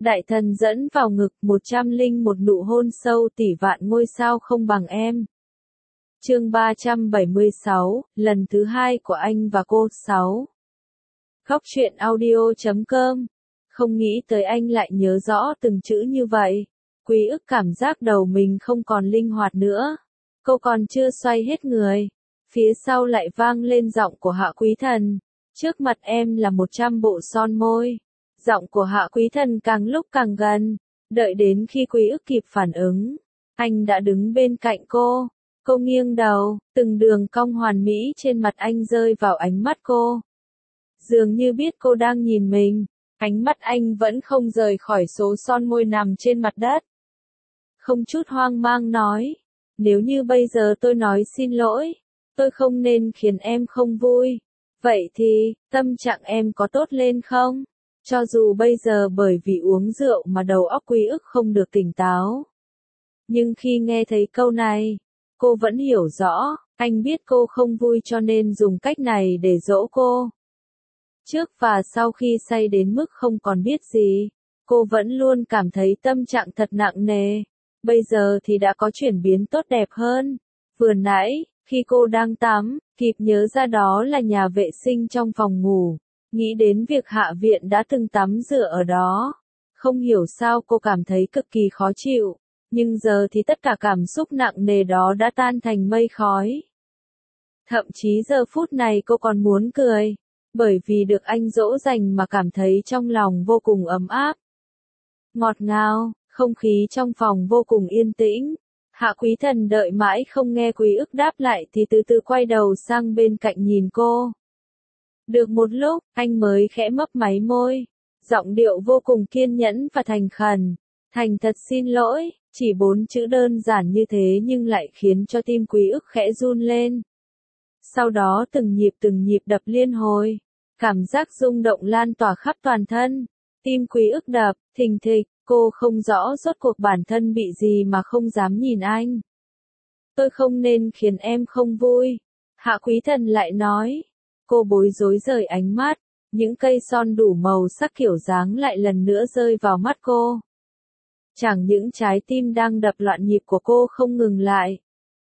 Đại thần dẫn vào ngực 101 nụ hôn sâu tỷ vạn ngôi sao không bằng em. Chương 376, lần thứ 2 của anh và cô 6. Khóc chuyện audio.com. Không nghĩ tới anh lại nhớ rõ từng chữ như vậy. Quý ức cảm giác đầu mình không còn linh hoạt nữa. Cô còn chưa xoay hết người. Phía sau lại vang lên giọng của Hạ Quý Thần. Trước mặt em là 100 bộ son môi. Giọng của Hạ Quý Thần càng lúc càng gần. Đợi đến khi Quý ức kịp phản ứng. Anh đã đứng bên cạnh cô. Cô nghiêng đầu, từng đường cong hoàn mỹ trên mặt anh rơi vào ánh mắt cô. Dường như biết cô đang nhìn mình, ánh mắt anh vẫn không rời khỏi số son môi nằm trên mặt đất. Không chút hoang mang nói, nếu như bây giờ tôi nói xin lỗi, tôi không nên khiến em không vui. Vậy thì, tâm trạng em có tốt lên không? Cho dù bây giờ bởi vì uống rượu mà đầu óc Quý ức không được tỉnh táo. Nhưng khi nghe thấy câu này, cô vẫn hiểu rõ, anh biết cô không vui cho nên dùng cách này để dỗ cô. Trước và sau khi say đến mức không còn biết gì, cô vẫn luôn cảm thấy tâm trạng thật nặng nề. Bây giờ thì đã có chuyển biến tốt đẹp hơn. Vừa nãy, khi cô đang tắm, kịp nhớ ra đó là nhà vệ sinh trong phòng ngủ. Nghĩ đến việc Hạ Viện đã từng tắm rửa ở đó. Không hiểu sao cô cảm thấy cực kỳ khó chịu. Nhưng giờ thì tất cả cảm xúc nặng nề đó đã tan thành mây khói. Thậm chí giờ phút này cô còn muốn cười. Bởi vì được anh dỗ dành mà cảm thấy trong lòng vô cùng ấm áp. Ngọt ngào, không khí trong phòng vô cùng yên tĩnh. Hạ Quý Thần đợi mãi không nghe Quý ức đáp lại thì từ từ quay đầu sang bên cạnh nhìn cô. Được một lúc, anh mới khẽ mấp máy môi. Giọng điệu vô cùng kiên nhẫn và thành khẩn. Thành thật xin lỗi, chỉ 4 chữ đơn giản như thế nhưng lại khiến cho tim Quý ức khẽ run lên. Sau đó từng nhịp đập liên hồi. Cảm giác rung động lan tỏa khắp toàn thân. Tim Quý ức đập, thình thịch, cô không rõ rốt cuộc bản thân bị gì mà không dám nhìn anh. Tôi không nên khiến em không vui. Hạ Quý Thần lại nói. Cô bối rối rời ánh mắt. Những cây son đủ màu sắc kiểu dáng lại lần nữa rơi vào mắt cô. Chẳng những trái tim đang đập loạn nhịp của cô không ngừng lại,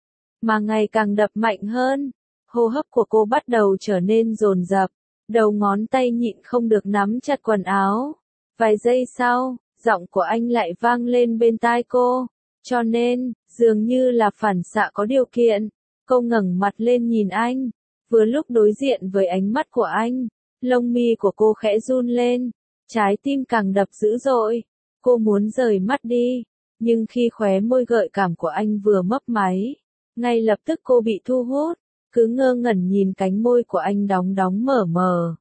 mà ngày càng đập mạnh hơn. Hô hấp của cô bắt đầu trở nên dồn dập, đầu ngón tay nhịn không được nắm chặt quần áo. Vài giây sau, giọng của anh lại vang lên bên tai cô. Cho nên, dường như là phản xạ có điều kiện, cô ngẩng mặt lên nhìn anh. Vừa lúc đối diện với ánh mắt của anh, lông mi của cô khẽ run lên, trái tim càng đập dữ dội. Cô muốn rời mắt đi, nhưng khi khóe môi gợi cảm của anh vừa mấp máy, ngay lập tức cô bị thu hút, cứ ngơ ngẩn nhìn cánh môi của anh đóng đóng mở mở.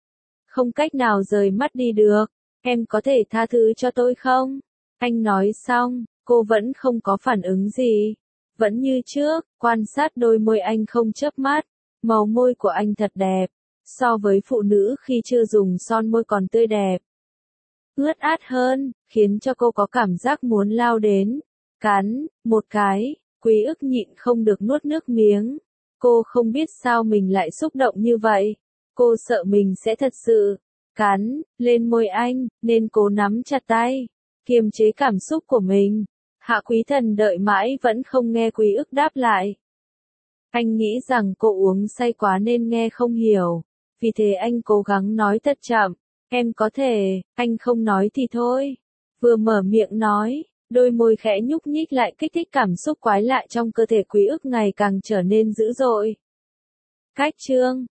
Không cách nào rời mắt đi được, em có thể tha thứ cho tôi không? Anh nói xong, cô vẫn không có phản ứng gì. Vẫn như trước, quan sát đôi môi anh không chớp mắt, màu môi của anh thật đẹp, so với phụ nữ khi chưa dùng son môi còn tươi đẹp. Ướt át hơn, khiến cho cô có cảm giác muốn lao đến, cắn, một cái. Quý ức nhịn không được nuốt nước miếng. Cô không biết sao mình lại xúc động như vậy. Cô sợ mình sẽ thật sự cắn lên môi anh, nên cố nắm chặt tay, kiềm chế cảm xúc của mình. Hạ Quý Thần đợi mãi vẫn không nghe Quý ức đáp lại. Anh nghĩ rằng cô uống say quá nên nghe không hiểu, vì thế anh cố gắng nói thật chậm. Em có thể, anh không nói thì thôi. Vừa mở miệng nói, đôi môi khẽ nhúc nhích lại kích thích cảm xúc quái lạ trong cơ thể Quý ức ngày càng trở nên dữ dội. Cách chương